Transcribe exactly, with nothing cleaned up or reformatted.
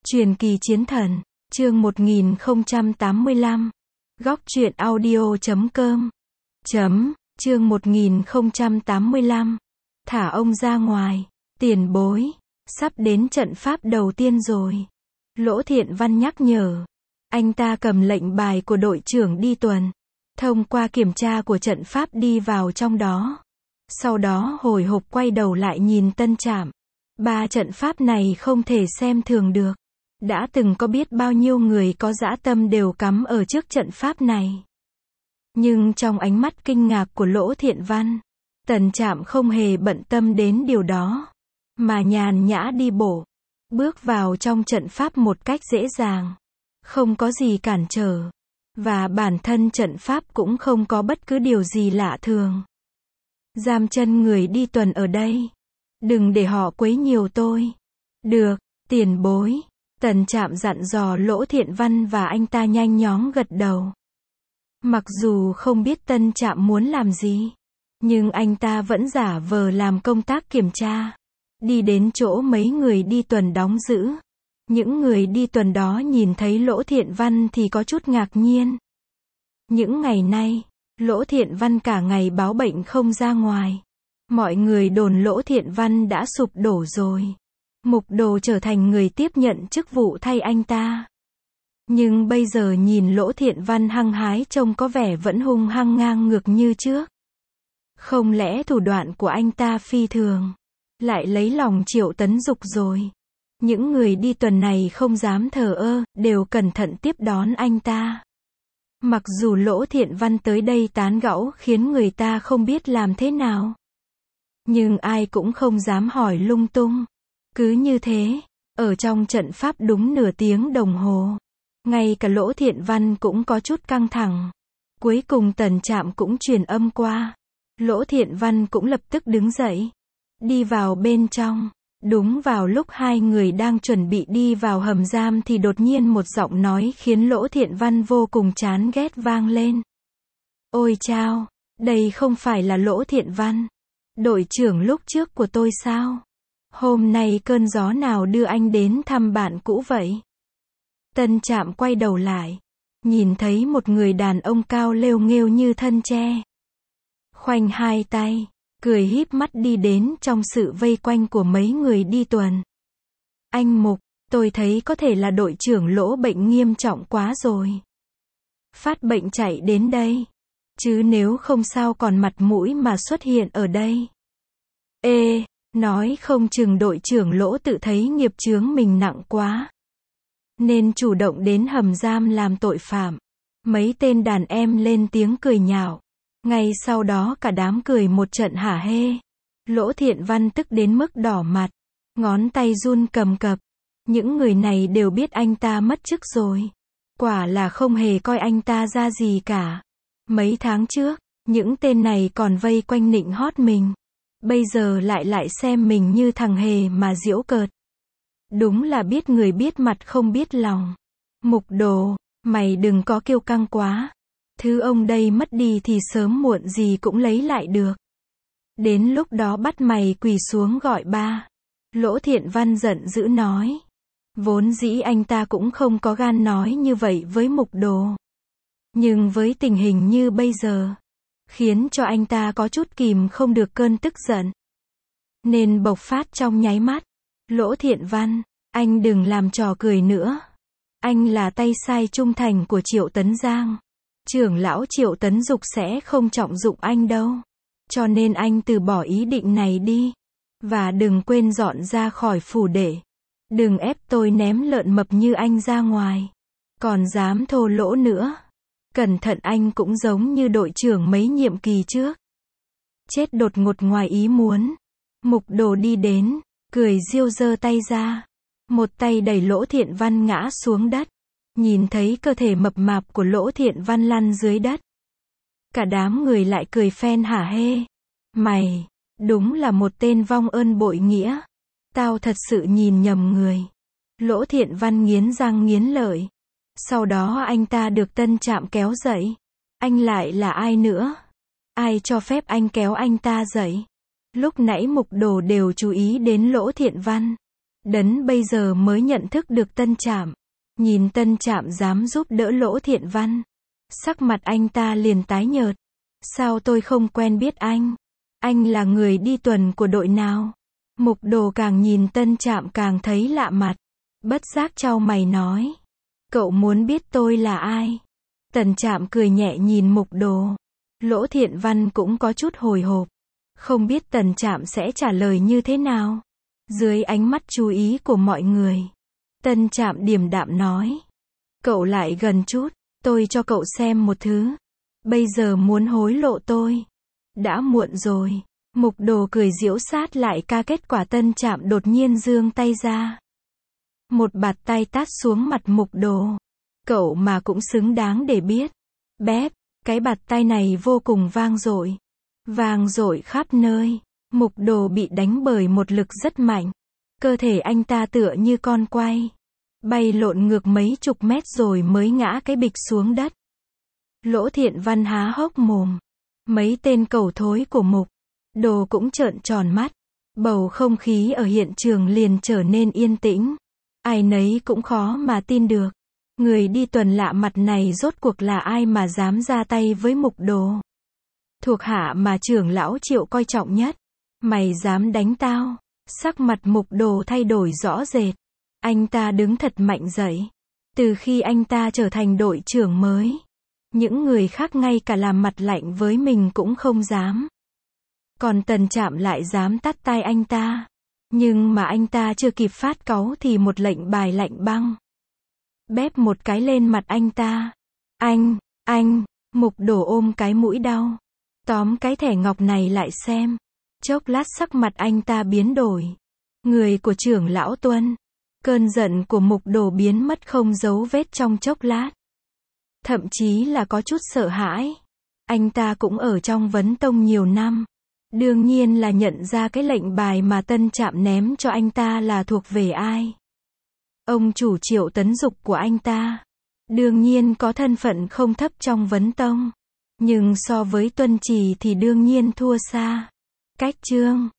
Truyền kỳ chiến thần, chương một nghìn không trăm tám mươi lăm. Góc truyện audio chấm com. Chấm, chương một nghìn không trăm tám mươi lăm. Thả ông ra ngoài, tiền bối. Sắp đến trận pháp đầu tiên rồi. Lỗ Thiện Văn nhắc nhở. Anh ta cầm lệnh bài của đội trưởng đi tuần. Thông qua kiểm tra của trận pháp đi vào trong đó. Sau đó hồi hộp quay đầu lại nhìn Tân Trạm. Ba trận pháp này không thể xem thường được. Đã từng có biết bao nhiêu người có dã tâm đều cắm ở trước trận pháp này. Nhưng trong ánh mắt kinh ngạc của Lỗ Thiện Văn, Tân Trạm không hề bận tâm đến điều đó, mà nhàn nhã đi bộ, bước vào trong trận pháp một cách dễ dàng, không có gì cản trở, và bản thân trận pháp cũng không có bất cứ điều gì lạ thường. Giam chân người đi tuần ở đây, đừng để họ quấy nhiều tôi. Được, tiền bối. Tân Trạm dặn dò Lỗ Thiện Văn và anh ta nhanh nhóng gật đầu. Mặc dù không biết Tân Trạm muốn làm gì, nhưng anh ta vẫn giả vờ làm công tác kiểm tra. Đi đến chỗ mấy người đi tuần đóng giữ. Những người đi tuần đó nhìn thấy Lỗ Thiện Văn thì có chút ngạc nhiên. Những ngày nay, Lỗ Thiện Văn cả ngày báo bệnh không ra ngoài. Mọi người đồn Lỗ Thiện Văn đã sụp đổ rồi. Mục Đồ trở thành người tiếp nhận chức vụ thay anh ta. Nhưng bây giờ nhìn Lỗ Thiện Văn hăng hái trông có vẻ vẫn hung hăng ngang ngược như trước. Không lẽ thủ đoạn của anh ta phi thường, lại lấy lòng Triệu Tấn Dục rồi. Những người đi tuần này không dám thờ ơ, đều cẩn thận tiếp đón anh ta. Mặc dù Lỗ Thiện Văn tới đây tán gẫu khiến người ta không biết làm thế nào, nhưng ai cũng không dám hỏi lung tung. Cứ như thế, ở trong trận pháp đúng nửa tiếng đồng hồ, ngay cả Lỗ Thiện Văn cũng có chút căng thẳng. Cuối cùng Tân Trạm cũng truyền âm qua. Lỗ Thiện Văn cũng lập tức đứng dậy, đi vào bên trong. Đúng vào lúc hai người đang chuẩn bị đi vào hầm giam thì đột nhiên một giọng nói khiến Lỗ Thiện Văn vô cùng chán ghét vang lên. Ôi chao, đây không phải là Lỗ Thiện Văn, đội trưởng lúc trước của tôi sao? Hôm nay cơn gió nào đưa anh đến thăm bạn cũ vậy? Tân Trạm quay đầu lại, nhìn thấy một người đàn ông cao lêu nghêu như thân tre. Khoanh hai tay, cười híp mắt đi đến trong sự vây quanh của mấy người đi tuần. Anh Mục, tôi thấy có thể là đội trưởng Lỗ bệnh nghiêm trọng quá rồi. Phát bệnh chạy đến đây. Chứ nếu không sao còn mặt mũi mà xuất hiện ở đây. Ê, nói không chừng đội trưởng Lỗ tự thấy nghiệp chướng mình nặng quá, nên chủ động đến hầm giam làm tội phạm. Mấy tên đàn em lên tiếng cười nhạo. Ngay sau đó cả đám cười một trận hả hê. Lỗ Thiện Văn tức đến mức đỏ mặt, ngón tay run cầm cập. Những người này đều biết anh ta mất chức rồi. Quả là không hề coi anh ta ra gì cả. Mấy tháng trước, những tên này còn vây quanh nịnh hót mình. Bây giờ lại lại xem mình như thằng hề mà giễu cợt. Đúng là biết người biết mặt không biết lòng. Mục Đồ, mày đừng có kiêu căng quá. Thứ ông đây mất đi thì sớm muộn gì cũng lấy lại được. Đến lúc đó bắt mày quỳ xuống gọi ba. Lỗ Thiện Văn giận dữ nói. Vốn dĩ anh ta cũng không có gan nói như vậy với Mục Đồ. Nhưng với tình hình như bây giờ, khiến cho anh ta có chút kìm không được cơn tức giận, nên bộc phát trong nháy mắt. Lỗ Thiện Văn, anh đừng làm trò cười nữa. Anh là tay sai trung thành của Triệu Tấn Giang. Trưởng lão Triệu Tấn Dục sẽ không trọng dụng anh đâu. Cho nên anh từ bỏ ý định này đi. Và đừng quên dọn ra khỏi phủ đệ. Đừng ép tôi ném lợn mập như anh ra ngoài. Còn dám thô lỗ nữa. Cẩn thận anh cũng giống như đội trưởng mấy nhiệm kỳ trước. Chết đột ngột ngoài ý muốn. Mục Đồ đi đến, cười diêu giơ tay ra. Một tay đẩy Lỗ Thiện Văn ngã xuống đất. Nhìn thấy cơ thể mập mạp của Lỗ Thiện Văn lăn dưới đất. Cả đám người lại cười phen hả hê. Mày, đúng là một tên vong ơn bội nghĩa. Tao thật sự nhìn nhầm người. Lỗ Thiện Văn nghiến răng nghiến lợi. Sau đó anh ta được Tân Trạm kéo dậy. Anh lại là ai nữa? Ai cho phép anh kéo anh ta dậy? Lúc nãy Mục Đồ đều chú ý đến Lỗ Thiện Văn. Đấn bây giờ mới nhận thức được Tân Trạm. Nhìn Tân Trạm dám giúp đỡ Lỗ Thiện Văn. Sắc mặt anh ta liền tái nhợt. Sao tôi không quen biết anh? Anh là người đi tuần của đội nào? Mục Đồ càng nhìn Tân Trạm càng thấy lạ mặt. Bất giác chau mày nói. Cậu muốn biết tôi là ai? Tân Trạm cười nhẹ nhìn Mục Đồ. Lỗ Thiện Văn cũng có chút hồi hộp. Không biết Tân Trạm sẽ trả lời như thế nào. Dưới ánh mắt chú ý của mọi người, Tân Trạm điềm đạm nói. Cậu lại gần chút, tôi cho cậu xem một thứ. Bây giờ muốn hối lộ tôi. Đã muộn rồi. Mục Đồ cười giễu sát lại ca, kết quả Tân Trạm đột nhiên giương tay ra. Một bạt tay tát xuống mặt Mục Đồ. Cậu mà cũng xứng đáng để biết. Bép, cái bạt tay này vô cùng vang dội. Vang dội khắp nơi. Mục Đồ bị đánh bởi một lực rất mạnh. Cơ thể anh ta tựa như con quay. Bay lộn ngược mấy chục mét rồi mới ngã cái bịch xuống đất. Lỗ Thiện Văn há hốc mồm. Mấy tên cẩu thối của Mục Đồ cũng trợn tròn mắt. Bầu không khí ở hiện trường liền trở nên yên tĩnh. Ai nấy cũng khó mà tin được. Người đi tuần lạ mặt này rốt cuộc là ai mà dám ra tay với Mục Đồ? Thuộc hạ mà trưởng lão Triệu coi trọng nhất. Mày dám đánh tao? Sắc mặt Mục Đồ thay đổi rõ rệt. Anh ta đứng thật mạnh dậy. Từ khi anh ta trở thành đội trưởng mới, những người khác ngay cả làm mặt lạnh với mình cũng không dám. Còn Tân Trạm lại dám tát tai anh ta. Nhưng mà anh ta chưa kịp phát cáu thì một lệnh bài lạnh băng bép một cái lên mặt anh ta. Anh, anh, Mục Đồ ôm cái mũi đau. Tóm cái thẻ ngọc này lại xem. Chốc lát sắc mặt anh ta biến đổi. Người của trưởng lão Tuân. Cơn giận của Mục Đồ biến mất không dấu vết trong chốc lát. Thậm chí là có chút sợ hãi. Anh ta cũng ở trong vấn tông nhiều năm. Đương nhiên là nhận ra cái lệnh bài mà Tân Trạm ném cho anh ta là thuộc về ai. Ông chủ Triệu Tấn Dục của anh ta. Đương nhiên có thân phận không thấp trong vấn tông. Nhưng so với Tuân Trì thì đương nhiên thua xa. Cách chương